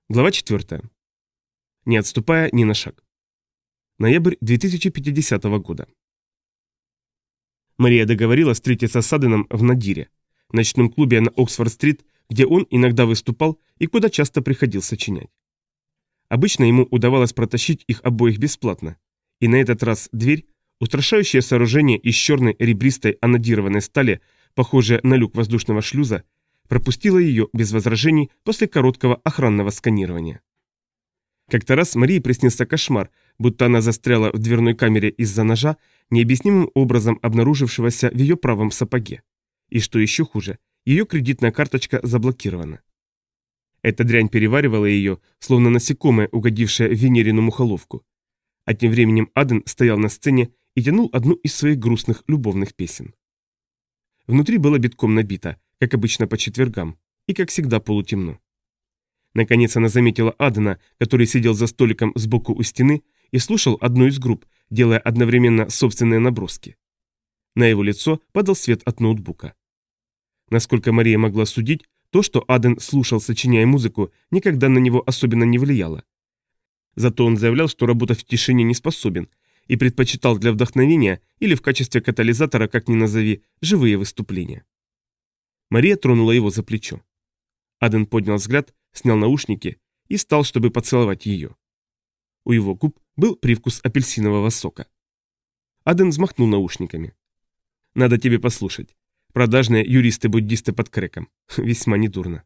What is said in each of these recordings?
Глава 4. Не отступая ни на шаг. Ноябрь 2050 года. Мария договорилась встретиться с Аденом в Надире, ночном клубе на Оксфорд-стрит, где он иногда выступал и куда часто приходил сочинять. Обычно ему удавалось протащить их обоих бесплатно, и на этот раз дверь, устрашающее сооружение из черной ребристой анодированной стали, похожее на люк воздушного шлюза, пропустила ее без возражений после короткого охранного сканирования. Как-то раз Марии приснился кошмар, будто она застряла в дверной камере из-за ножа, необъяснимым образом обнаружившегося в ее правом сапоге. И что еще хуже, ее кредитная карточка заблокирована. Эта дрянь переваривала ее, словно насекомое, угодившее в Венерину мухоловку. А тем временем Аден стоял на сцене и тянул одну из своих грустных любовных песен. Внутри было битком набито, как обычно по четвергам, и, как всегда, полутемно. Наконец она заметила Адена, который сидел за столиком сбоку у стены и слушал одну из групп, делая одновременно собственные наброски. На его лицо падал свет от ноутбука. Насколько Мария могла судить, то, что Аден слушал, сочиняя музыку, никогда на него особенно не влияло. Зато он заявлял, что работать в тишине не способен, и предпочитал для вдохновения или в качестве катализатора, как ни назови, живые выступления. Мария тронула его за плечо. Аден поднял взгляд, снял наушники и встал, чтобы поцеловать ее. У его губ был привкус апельсинового сока. Аден взмахнул наушниками. «Надо тебе послушать. Продажные юристы-буддисты под крэком. Весьма недурно».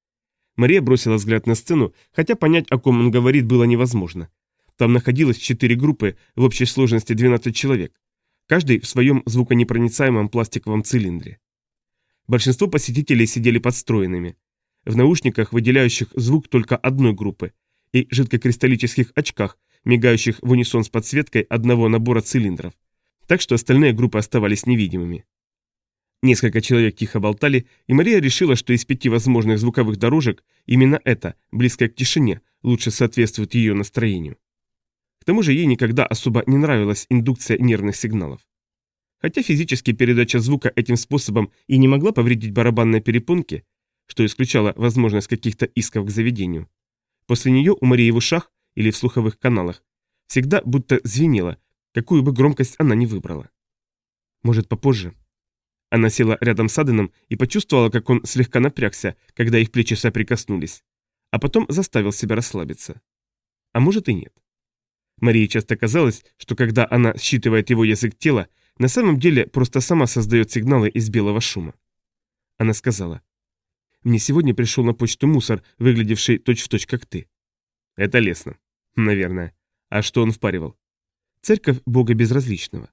Мария бросила взгляд на сцену, хотя понять, о ком он говорит, было невозможно. Там находилось 4 группы, в общей сложности 12 человек, каждый в своем звуконепроницаемом пластиковом цилиндре. Большинство посетителей сидели подстроенными, в наушниках, выделяющих звук только одной группы, и жидкокристаллических очках, мигающих в унисон с подсветкой одного набора цилиндров, так что остальные группы оставались невидимыми. Несколько человек тихо болтали, и Мария решила, что из 5 возможных звуковых дорожек именно эта, близкая к тишине, лучше соответствует ее настроению. К тому же ей никогда особо не нравилась индукция нервных сигналов. Хотя физически передача звука этим способом и не могла повредить барабанной перепонке, что исключало возможность каких-то исков к заведению, после нее у Марии в ушах или в слуховых каналах всегда будто звенело, какую бы громкость она ни выбрала. Может, попозже? Она села рядом с Аденом и почувствовала, как он слегка напрягся, когда их плечи соприкоснулись, а потом заставил себя расслабиться. А может и нет. Марии часто казалось, что когда она считывает его язык тела, на самом деле просто сама создает сигналы из белого шума. Она сказала: «Мне сегодня пришел на почту мусор, выглядевший точь-в-точь, как ты». «Это лестно. Наверное. А что он впаривал?» «Церковь Бога Безразличного».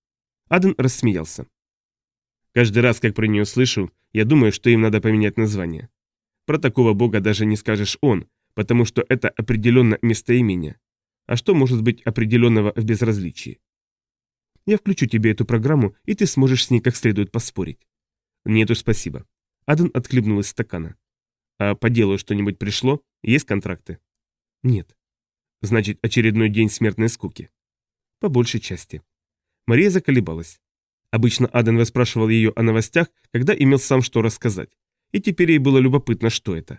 Аден рассмеялся. «Каждый раз, как про нее слышу, я думаю, что им надо поменять название. Про такого Бога даже не скажешь он, потому что это определенно местоимение. А что может быть определенного в безразличии? Я включу тебе эту программу, и ты сможешь с ней как следует поспорить». «Нет уж, спасибо». Аден отхлебнул из стакана. «А по делу что-нибудь пришло? Есть контракты?» «Нет». «Значит, очередной день смертной скуки?» «По большей части». Мария заколебалась. Обычно Аден выспрашивал ее о новостях, когда имел сам что рассказать, и теперь ей было любопытно, что это.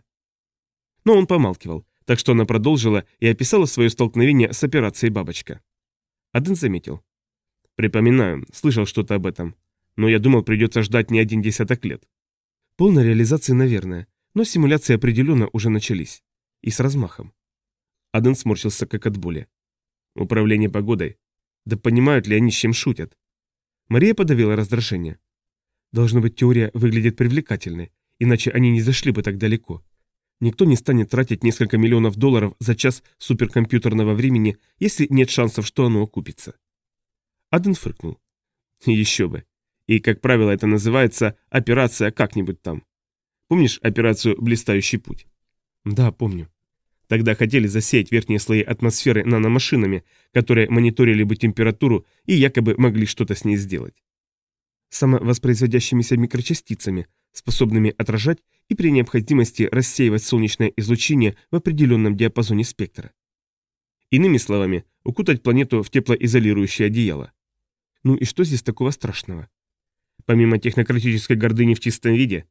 Но он помалкивал, так что она продолжила и описала свое столкновение с операцией «Бабочка». Аден заметил. «Припоминаю, слышал что-то об этом, но я думал, придется ждать не 1 десяток лет». «Полной реализации, наверное, но симуляции определенно уже начались. И с размахом». Аден сморщился как от боли. «Управление погодой? Да понимают ли они, с чем шутят?» Мария подавила раздражение. «Должно быть, теория выглядит привлекательной, иначе они не зашли бы так далеко. Никто не станет тратить несколько миллионов долларов за час суперкомпьютерного времени, если нет шансов, что оно окупится». Аден фыркнул. «Еще бы. И, как правило, это называется операция как-нибудь там. Помнишь операцию «Блистающий путь»?» «Да, помню». Тогда хотели засеять верхние слои атмосферы наномашинами, которые мониторили бы температуру и якобы могли что-то с ней сделать. Самовоспроизводящимися микрочастицами, способными отражать и при необходимости рассеивать солнечное излучение в определенном диапазоне спектра. Иными словами, укутать планету в теплоизолирующее одеяло. Ну и что здесь такого страшного? Помимо технократической гордыни в чистом виде,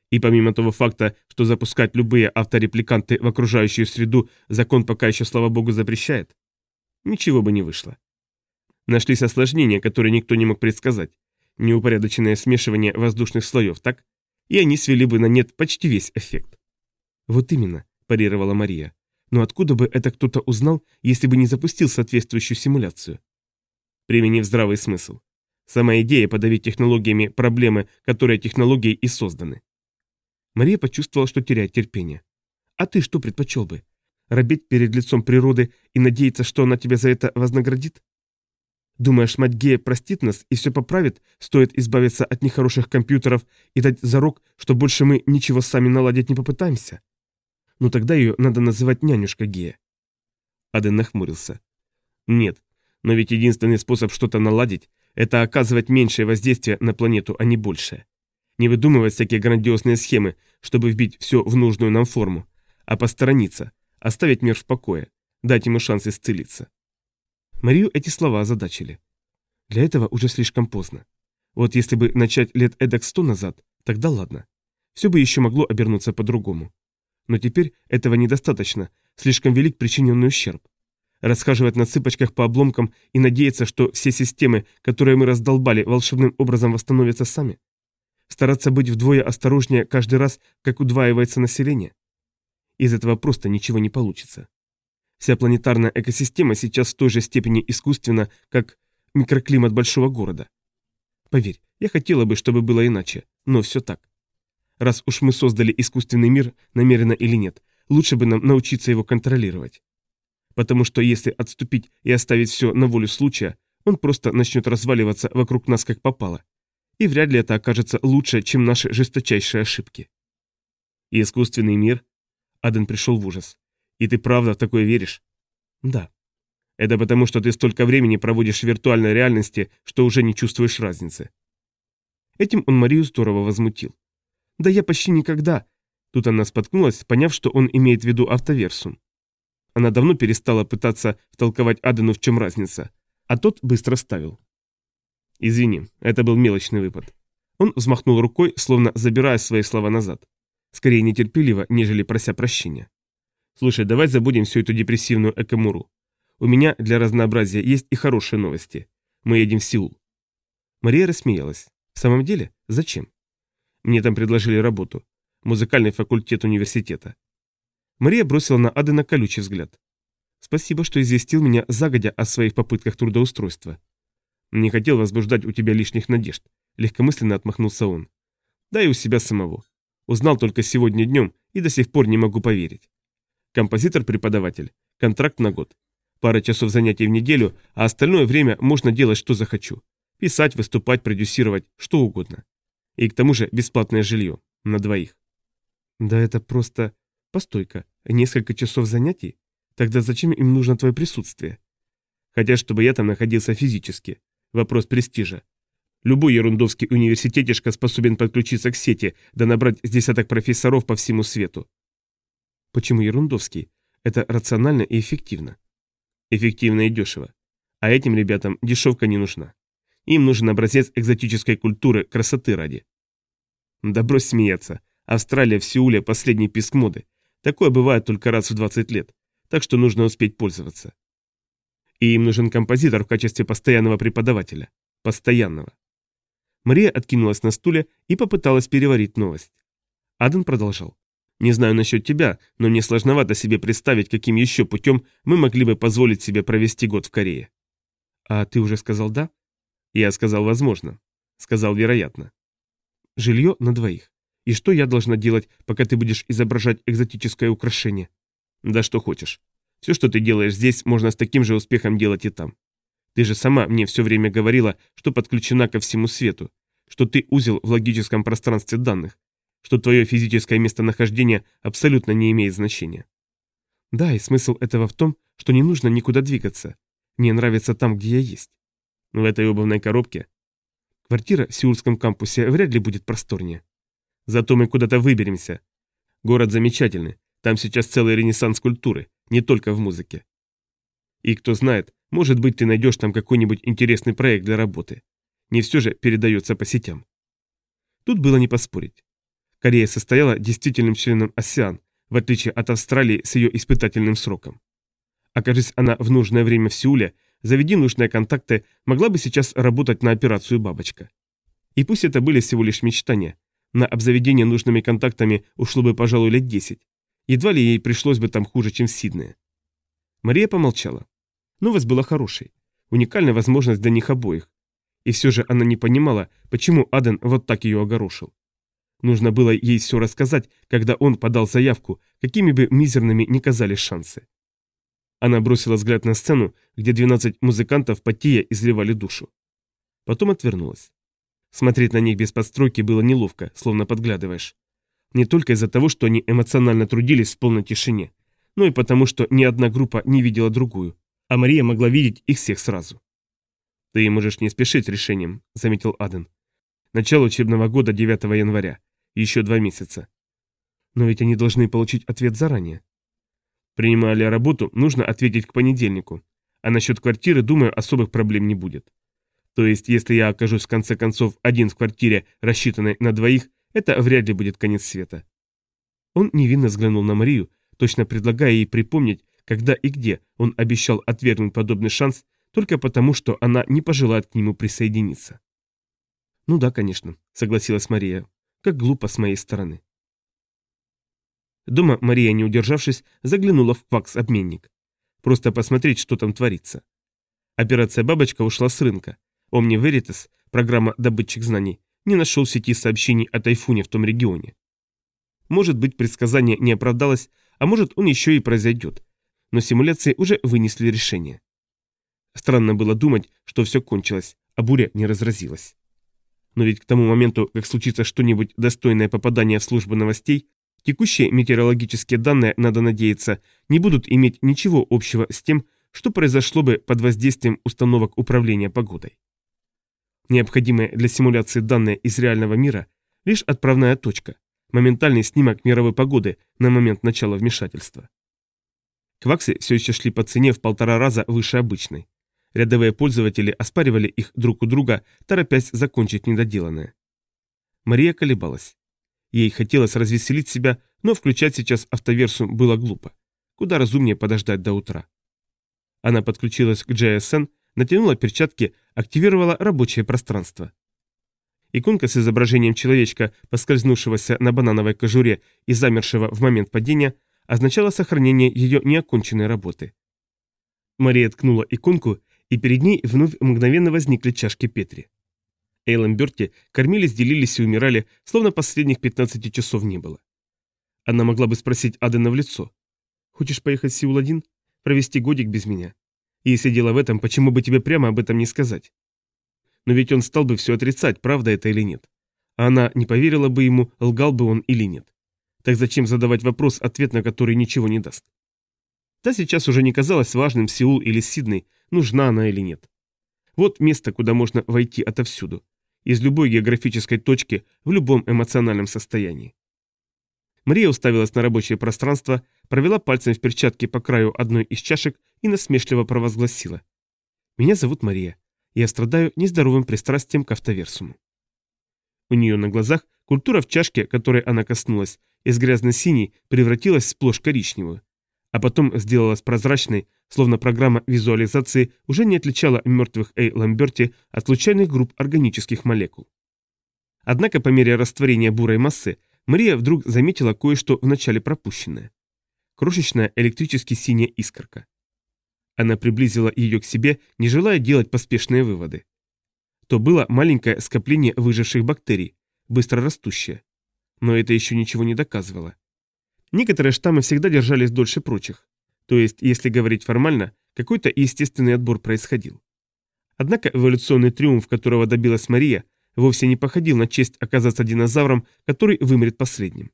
И помимо того факта, что запускать любые авторепликанты в окружающую среду закон пока еще, слава богу, запрещает, ничего бы не вышло. Нашлись осложнения, которые никто не мог предсказать. Неупорядоченное смешивание воздушных слоев, так? И они свели бы на нет почти весь эффект. Вот именно, парировала Мария. Но откуда бы это кто-то узнал, если бы не запустил соответствующую симуляцию? Применив здравый смысл. Сама идея подавить технологиями проблемы, которые технологией и созданы. Мария почувствовала, что теряет терпение. А ты что предпочел бы? Робеть перед лицом природы и надеяться, что она тебя за это вознаградит? Думаешь, мать Гея простит нас и все поправит, стоит избавиться от нехороших компьютеров и дать зарок, что больше мы ничего сами наладить не попытаемся? Ну тогда ее надо называть нянюшка Гея. Аден нахмурился. Нет, но ведь единственный способ что-то наладить – это оказывать меньшее воздействие на планету, а не большее. Не выдумывать всякие грандиозные схемы, чтобы вбить все в нужную нам форму, а посторониться, оставить мир в покое, дать ему шанс исцелиться. Марию эти слова озадачили. Для этого уже слишком поздно. Вот если бы начать лет эдак 100 назад, тогда ладно. Все бы еще могло обернуться по-другому. Но теперь этого недостаточно, слишком велик причиненный ущерб. Расхаживать на цыпочках по обломкам и надеяться, что все системы, которые мы раздолбали, волшебным образом восстановятся сами. Стараться быть вдвое осторожнее каждый раз, как удваивается население. Из этого просто ничего не получится. Вся планетарная экосистема сейчас в той же степени искусственна, как микроклимат большого города. Поверь, я хотела бы, чтобы было иначе, но все так. Раз уж мы создали искусственный мир, намеренно или нет, лучше бы нам научиться его контролировать. Потому что если отступить и оставить все на волю случая, он просто начнет разваливаться вокруг нас как попало. И вряд ли это окажется лучше, чем наши жесточайшие ошибки. И искусственный мир? Аден пришел в ужас. И ты правда в такое веришь? Да. Это потому, что ты столько времени проводишь в виртуальной реальности, что уже не чувствуешь разницы. Этим он Марию здорово возмутил. Да я почти никогда. Тут она споткнулась, поняв, что он имеет в виду автоверсум. Она давно перестала пытаться втолковать Адену, в чем разница, а тот быстро ставил. Извини, это был мелочный выпад. Он взмахнул рукой, словно забирая свои слова назад. Скорее нетерпеливо, нежели прося прощения. Слушай, давай забудем всю эту депрессивную экомуру. У меня для разнообразия есть и хорошие новости. Мы едем в Сеул. Мария рассмеялась. В самом деле? Зачем? Мне там предложили работу. Музыкальный факультет университета. Мария бросила на Адена колючий взгляд. Спасибо, что известил меня загодя о своих попытках трудоустройства. Не хотел возбуждать у тебя лишних надежд. Легкомысленно отмахнулся он. Да и у себя самого. Узнал только сегодня днем и до сих пор не могу поверить. Композитор-преподаватель. Контракт на год. Пара часов занятий в неделю, а остальное время можно делать, что захочу. Писать, выступать, продюсировать, что угодно. И к тому же бесплатное жилье. На двоих. Да это просто... Постой-ка, несколько часов занятий? Тогда зачем им нужно твое присутствие? Хотят, чтобы я там находился физически. Вопрос престижа. Любой ерундовский университетишка способен подключиться к сети, да набрать с десяток профессоров по всему свету. Почему ерундовский? Это рационально и эффективно. Эффективно и дешево. А этим ребятам дешевка не нужна. Им нужен образец экзотической культуры, красоты ради. Да брось смеяться. Австралия в Сеуле – последний писк моды. Такое бывает только раз в 20 лет, так что нужно успеть пользоваться. И им нужен композитор в качестве постоянного преподавателя. Постоянного. Мария откинулась на стуле и попыталась переварить новость. Аден продолжал. «Не знаю насчет тебя, но мне сложновато себе представить, каким еще путем мы могли бы позволить себе провести год в Корее». «А ты уже сказал «да»?» «Я сказал «возможно». Сказал «вероятно». «Жилье на двоих. И что я должна делать, пока ты будешь изображать экзотическое украшение?» «Да что хочешь. Все, что ты делаешь здесь, можно с таким же успехом делать и там. Ты же сама мне все время говорила, что подключена ко всему свету, что ты узел в логическом пространстве данных, что твое физическое местонахождение абсолютно не имеет значения». «Да, и смысл этого в том, что не нужно никуда двигаться. Мне нравится там, где я есть». «В этой обувной коробке?» «Квартира в сеульском кампусе вряд ли будет просторнее». «Зато мы куда-то выберемся. Город замечательный, там сейчас целый ренессанс культуры, не только в музыке. И кто знает, может быть, ты найдешь там какой-нибудь интересный проект для работы. Не все же передается по сетям». Тут было не поспорить. Корея состояла действительным членом АСЕАН, в отличие от Австралии с ее испытательным сроком. Окажись она в нужное время в Сеуле, заведи нужные контакты, могла бы сейчас работать на операцию «Бабочка». И пусть это были всего лишь мечтания, на обзаведение нужными контактами ушло бы, пожалуй, лет 10. Едва ли ей пришлось бы там хуже, чем в Сиднее. Мария помолчала. Новость была хорошей. Уникальная возможность для них обоих. И все же она не понимала, почему Аден вот так ее огорошил. Нужно было ей все рассказать, когда он подал заявку, какими бы мизерными ни казались шансы. Она бросила взгляд на сцену, где 12 музыкантов потея изливали душу. Потом отвернулась. Смотреть на них без подстройки было неловко, словно подглядываешь. Не только из-за того, что они эмоционально трудились в полной тишине, но и потому, что ни одна группа не видела другую, а Мария могла видеть их всех сразу. «Ты можешь не спешить с решением», — заметил Аден. «Начало учебного года 9 января. Еще 2 месяца». «Но ведь они должны получить ответ заранее». «Принимая работу, нужно ответить к понедельнику. А насчет квартиры, думаю, особых проблем не будет. То есть, если я окажусь в конце концов один в квартире, рассчитанной на двоих, это вряд ли будет конец света». Он невинно взглянул на Марию, точно предлагая ей припомнить, когда и где он обещал отвергнуть подобный шанс, только потому, что она не пожелает к нему присоединиться. «Ну да, конечно», — согласилась Мария. «Как глупо с моей стороны». Дома Мария, не удержавшись, заглянула в квакс-обменник. Просто посмотреть, что там творится. Операция «Бабочка» ушла с рынка. Omni Veritas, программа «Добытчик знаний», не нашел в сети сообщений о тайфуне в том регионе. Может быть, предсказание не оправдалось, а может, он еще и произойдет. Но симуляции уже вынесли решение. Странно было думать, что все кончилось, а буря не разразилась. Но ведь к тому моменту, как случится что-нибудь достойное попадания в службу новостей, текущие метеорологические данные, надо надеяться, не будут иметь ничего общего с тем, что произошло бы под воздействием установок управления погодой. Необходимые для симуляции данные из реального мира – лишь отправная точка, моментальный снимок мировой погоды на момент начала вмешательства. Кваксы все еще шли по цене в 1,5 раза выше обычной. Рядовые пользователи оспаривали их друг у друга, торопясь закончить недоделанное. Мария колебалась. Ей хотелось развеселить себя, но включать сейчас автоверсу было глупо. Куда разумнее подождать до утра. Она подключилась к JSN, натянула перчатки, активировала рабочее пространство. Иконка с изображением человечка, поскользнувшегося на банановой кожуре и замершего в момент падения, означала сохранение ее неоконченной работы. Мария ткнула иконку, и перед ней вновь мгновенно возникли чашки Петри. Эйлон Берти кормились, делились и умирали, словно последних 15 часов не было. Она могла бы спросить Адена в лицо. «Хочешь поехать в Сеул-1? Провести годик без меня? И если дело в этом, почему бы тебе прямо об этом не сказать?» Но ведь он стал бы все отрицать, правда это или нет. А она не поверила бы ему, лгал бы он или нет. Так зачем задавать вопрос, ответ на который ничего не даст? Да сейчас уже не казалось важным, Сеул или Сидней, нужна она или нет. Вот место, куда можно войти отовсюду. Из любой географической точки, в любом эмоциональном состоянии. Мария уставилась на рабочее пространство, провела пальцем в перчатке по краю одной из чашек и насмешливо провозгласила. «Меня зовут Мария. Я страдаю нездоровым пристрастием к автоверсуму». У нее на глазах культура в чашке, которой она коснулась, из грязно-синей превратилась в сплошь коричневую, а потом сделалась прозрачной, словно программа визуализации уже не отличала мертвых Ламберти от случайных групп органических молекул. Однако по мере растворения бурой массы Мария вдруг заметила кое-что вначале пропущенное. Крошечная электрически синяя искорка. Она приблизила ее к себе, не желая делать поспешные выводы. То было маленькое скопление выживших бактерий, быстро растущее. Но это еще ничего не доказывало. Некоторые штаммы всегда держались дольше прочих. То есть, если говорить формально, какой-то естественный отбор происходил. Однако эволюционный триумф, которого добилась Мария, вовсе не походил на честь оказаться динозавром, который вымрет последним.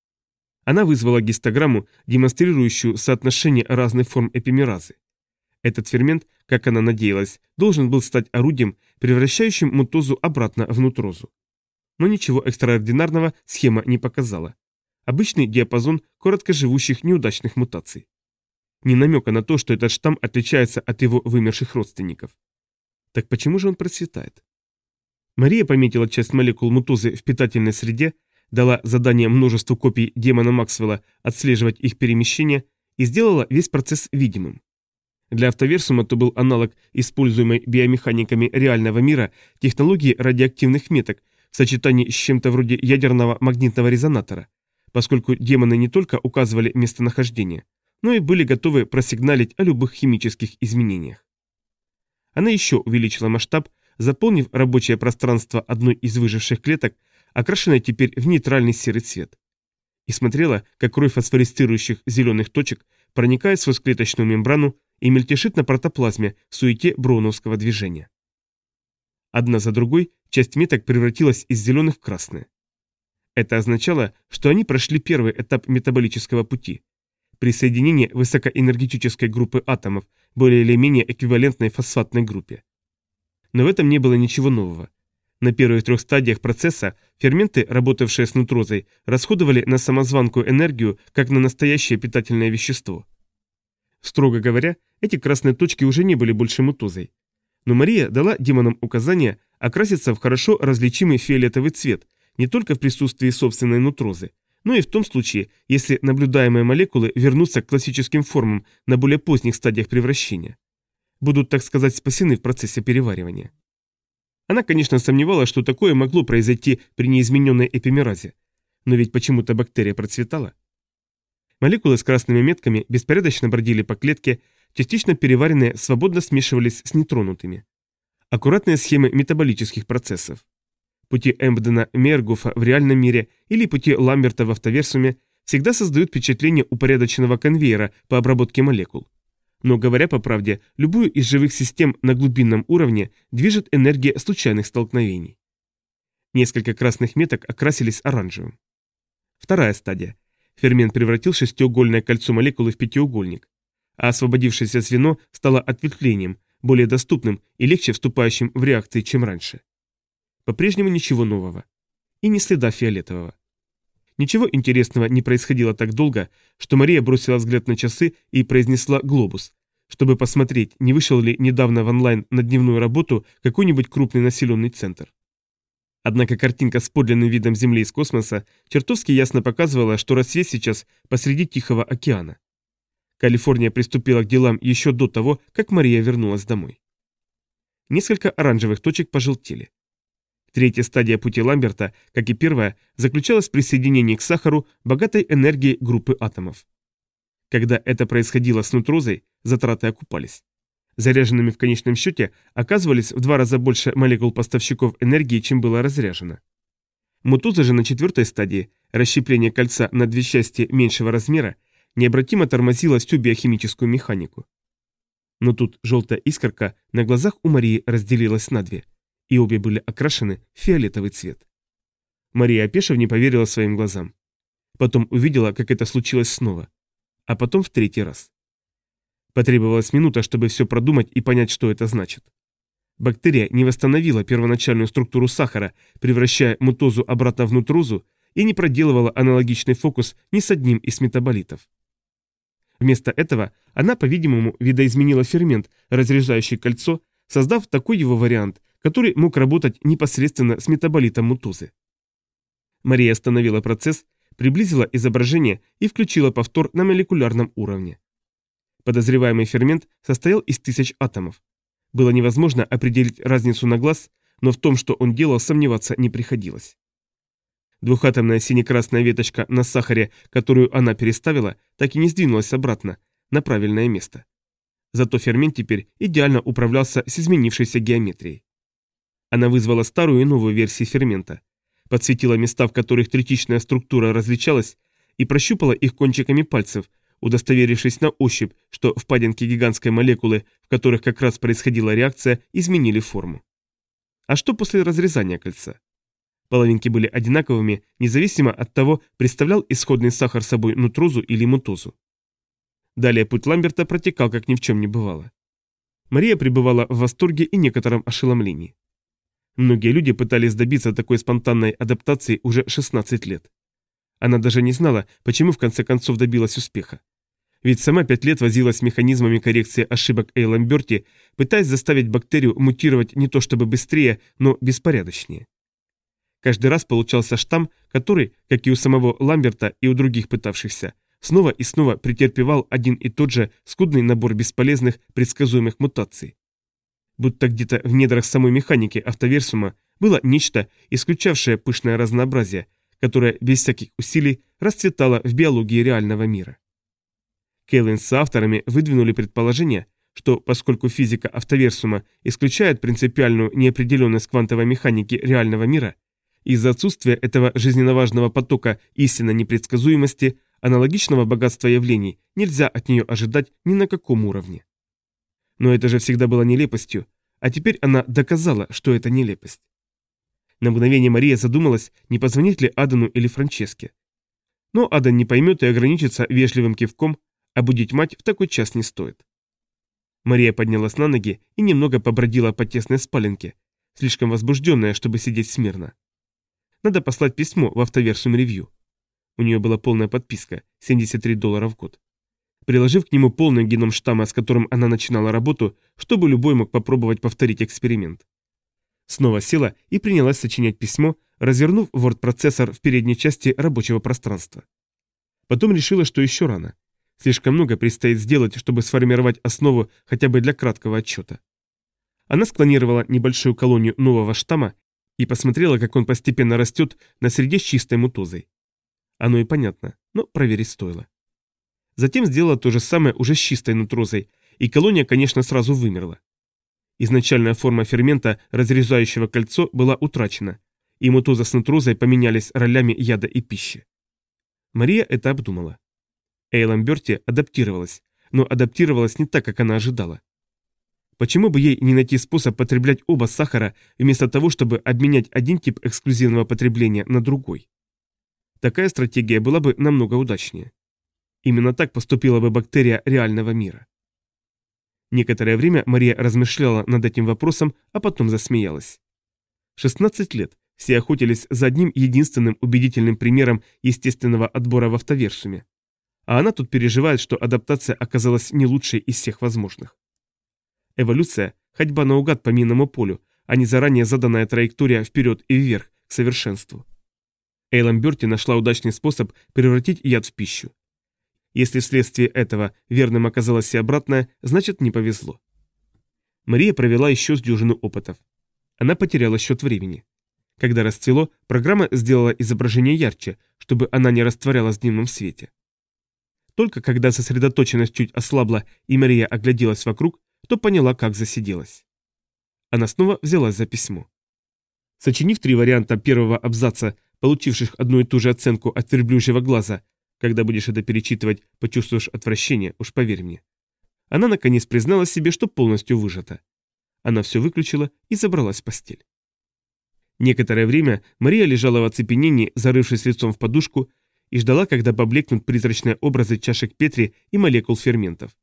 Она вызвала гистограмму, демонстрирующую соотношение разных форм эпимеразы. Этот фермент, как она надеялась, должен был стать орудием, превращающим мутозу обратно в нутрозу. Но ничего экстраординарного схема не показала. Обычный диапазон короткоживущих неудачных мутаций. Ни намека на то, что этот штамм отличается от его вымерших родственников. Так почему же он процветает? Мария пометила часть молекул мутозы в питательной среде, дала задание множеству копий демона Максвелла отслеживать их перемещение и сделала весь процесс видимым. Для автоверсума это был аналог используемой биомеханиками реального мира технологии радиоактивных меток в сочетании с чем-то вроде ядерного магнитного резонатора, поскольку демоны не только указывали местонахождение, но и были готовы просигналить о любых химических изменениях. Она еще увеличила масштаб, заполнив рабочее пространство одной из выживших клеток, окрашенной теперь в нейтральный серый цвет, и смотрела, как рой фосфорицирующих зеленых точек проникает сквозь клеточную мембрану и мельтешит на протоплазме в суете броуновского движения. Одна за другой часть меток превратилась из зеленых в красные. Это означало, что они прошли первый этап метаболического пути – присоединение высокоэнергетической группы атомов более или менее эквивалентной фосфатной группе. Но в этом не было ничего нового. На первых 3 стадиях процесса ферменты, работавшие с нутрозой, расходовали на самозванку энергию, как на настоящее питательное вещество. Строго говоря, эти красные точки уже не были больше мутозой. Но Мария дала демонам указание окраситься в хорошо различимый фиолетовый цвет, не только в присутствии собственной нутрозы, но и в том случае, если наблюдаемые молекулы вернутся к классическим формам на более поздних стадиях превращения. Будут, так сказать, спасены в процессе переваривания. Она, конечно, сомневалась, что такое могло произойти при неизмененной эпимеразе, но ведь почему-то бактерия процветала. Молекулы с красными метками беспорядочно бродили по клетке, частично переваренные свободно смешивались с нетронутыми. Аккуратные схемы метаболических процессов. Пути Эмбдена Мейергофа в реальном мире или пути Ламберта в автоверсуме всегда создают впечатление упорядоченного конвейера по обработке молекул. Но, говоря по правде, любую из живых систем на глубинном уровне движет энергия случайных столкновений. Несколько красных меток окрасились оранжевым. Вторая стадия. Фермент превратил шестиугольное кольцо молекулы в пятиугольник, а освободившееся звено стало ответвлением, более доступным и легче вступающим в реакции, чем раньше. По-прежнему ничего нового. И ни следа фиолетового. Ничего интересного не происходило так долго, что Мария бросила взгляд на часы и произнесла «Глобус», чтобы посмотреть, не вышел ли недавно в онлайн на дневную работу какой-нибудь крупный населенный центр. Однако картинка с подлинным видом Земли из космоса чертовски ясно показывала, что рассвет сейчас посреди Тихого океана. Калифорния приступила к делам еще до того, как Мария вернулась домой. Несколько оранжевых точек пожелтели. Третья стадия пути Ламберта, как и первая, заключалась в присоединении к сахару богатой энергии группы атомов. Когда это происходило с нутрозой, затраты окупались. Заряженными в конечном счете оказывались в 2 раза больше молекул поставщиков энергии, чем было разряжено. Мутоза же на 4-й стадии, расщепление кольца на 2 части меньшего размера, необратимо тормозила всю биохимическую механику. Но тут желтая искорка на глазах у Марии разделилась на 2, и обе были окрашены в фиолетовый цвет. Мария, опешив, не поверила своим глазам. Потом увидела, как это случилось снова. А потом в 3-й раз. Потребовалась минута, чтобы все продумать и понять, что это значит. Бактерия не восстановила первоначальную структуру сахара, превращая мутозу обратно в нутрозу, и не проделывала аналогичный фокус ни с одним из метаболитов. Вместо этого она, по-видимому, видоизменила фермент, разрезающий кольцо, создав такой его вариант, который мог работать непосредственно с метаболитом мутозы. Мария остановила процесс, приблизила изображение и включила повтор на молекулярном уровне. Подозреваемый фермент состоял из 1000 атомов. Было невозможно определить разницу на глаз, но в том, что он делал, сомневаться не приходилось. Двухатомная сине-красная веточка на сахаре, которую она переставила, так и не сдвинулась обратно, на правильное место. Зато фермент теперь идеально управлялся с изменившейся геометрией. Она вызвала старую и новую версии фермента, подсветила места, в которых третичная структура различалась, и прощупала их кончиками пальцев, удостоверившись на ощупь, что впадинки гигантской молекулы, в которых как раз происходила реакция, изменили форму. А что после разрезания кольца? Половинки были одинаковыми, независимо от того, представлял исходный сахар собой нутрозу или мутозу. Далее путь Ламберта протекал, как ни в чем не бывало. Мария пребывала в восторге и некотором ошеломлении. Многие люди пытались добиться такой спонтанной адаптации уже 16 лет. Она даже не знала, почему в конце концов добилась успеха. Ведь сама 5 лет возилась с механизмами коррекции ошибок A. Каждый раз получался штамм, который, как и у самого Ламберта и у других пытавшихся, снова и снова претерпевал один и тот же скудный набор бесполезных, предсказуемых мутаций. Будто где-то в недрах самой механики автоверсума было нечто, исключавшее пышное разнообразие, которое без всяких усилий расцветало в биологии реального мира. Кейлин с авторами выдвинули предположение, что поскольку физика автоверсума исключает принципиальную неопределенность квантовой механики реального мира, из-за отсутствия этого жизненно важного потока истинно непредсказуемости, аналогичного богатства явлений нельзя от нее ожидать ни на каком уровне. Но это же всегда было нелепостью, а теперь она доказала, что это нелепость. На мгновение Мария задумалась, не позвонить ли Адану или Франческе. Но Адан не поймет и ограничится вежливым кивком, а будить мать в такой час не стоит. Мария поднялась на ноги и немного побродила по тесной спаленке, слишком возбужденная, чтобы сидеть смирно. Надо послать письмо в Автоверсум Ревью. У нее была полная подписка, $73 в год. Приложив к нему полный геном штамма, с которым она начинала работу, чтобы любой мог попробовать повторить эксперимент. Снова села и принялась сочинять письмо, развернув Word-процессор в передней части рабочего пространства. Потом решила, что еще рано. Слишком много предстоит сделать, чтобы сформировать основу хотя бы для краткого отчета. Она склонировала небольшую колонию нового штамма и посмотрела, как он постепенно растет на среде с чистой мутозой. Оно и понятно, но проверить стоило. Затем сделала то же самое уже с чистой нутрозой, и колония, конечно, сразу вымерла. Изначальная форма фермента, разрезающего кольцо, была утрачена, и мутоза с нутрозой поменялись ролями яда и пищи. Мария это обдумала. Эйлам Берти адаптировалась, но адаптировалась не так, как она ожидала. Почему бы ей не найти способ потреблять оба сахара, вместо того, чтобы обменять один тип эксклюзивного потребления на другой? Такая стратегия была бы намного удачнее. Именно так поступила бы бактерия реального мира. Некоторое время Мария размышляла над этим вопросом, а потом засмеялась. 16 лет все охотились за одним единственным убедительным примером естественного отбора в автоверсуме. А она тут переживает, что адаптация оказалась не лучшей из всех возможных. Эволюция – ходьба наугад по минному полю, а не заранее заданная траектория вперед и вверх к совершенству. Эйлам Берти нашла удачный способ превратить яд в пищу. Если вследствие этого верным оказалось и обратное, значит не повезло. Мария провела еще с дюжину опытов. Она потеряла счет времени. Когда расцвело, программа сделала изображение ярче, чтобы она не растворялась в дневном свете. Только когда сосредоточенность чуть ослабла и Мария огляделась вокруг, то поняла, как засиделась. Она снова взялась за письмо. Сочинив 3 варианта первого абзаца, получивших одну и ту же оценку от верблюжьего глаза, когда будешь это перечитывать, почувствуешь отвращение, уж поверь мне. Она наконец призналась себе, что полностью выжата. Она все выключила и забралась в постель. Некоторое время Мария лежала в оцепенении, зарывшись лицом в подушку, и ждала, когда поблекнут призрачные образы чашек Петри и молекул ферментов.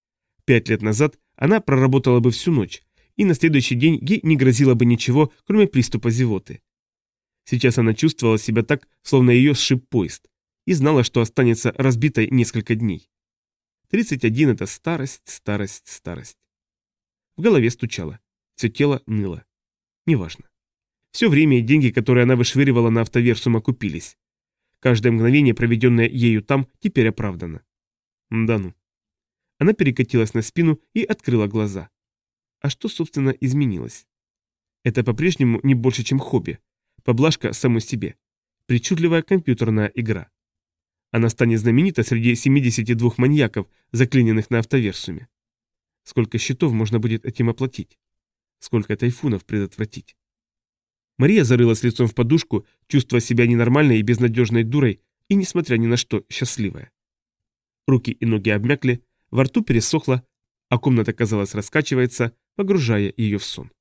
5 лет назад она проработала бы всю ночь, и на следующий день ей не грозило бы ничего, кроме приступа зевоты. Сейчас она чувствовала себя так, словно ее сшиб поезд, и знала, что останется разбитой несколько дней. 31 – это старость, старость, старость. В голове стучало, все тело ныло. Неважно. Все время и деньги, которые она вышвыривала на автоверсум, окупились. Каждое мгновение, проведенное ею там, теперь оправдано. Да ну. Она перекатилась на спину и открыла глаза. А что, собственно, изменилось? Это по-прежнему не больше, чем хобби. Поблажка самой себе. Причудливая компьютерная игра. Она станет знаменита среди 72 маньяков, заклиненных на автоверсуме. Сколько счетов можно будет этим оплатить? Сколько тайфунов предотвратить? Мария зарылась лицом в подушку, чувствуя себя ненормальной и безнадежной дурой, и, несмотря ни на что, счастливая. Руки и ноги обмякли, во рту пересохло, а комната, казалось, раскачивается, погружая ее в сон.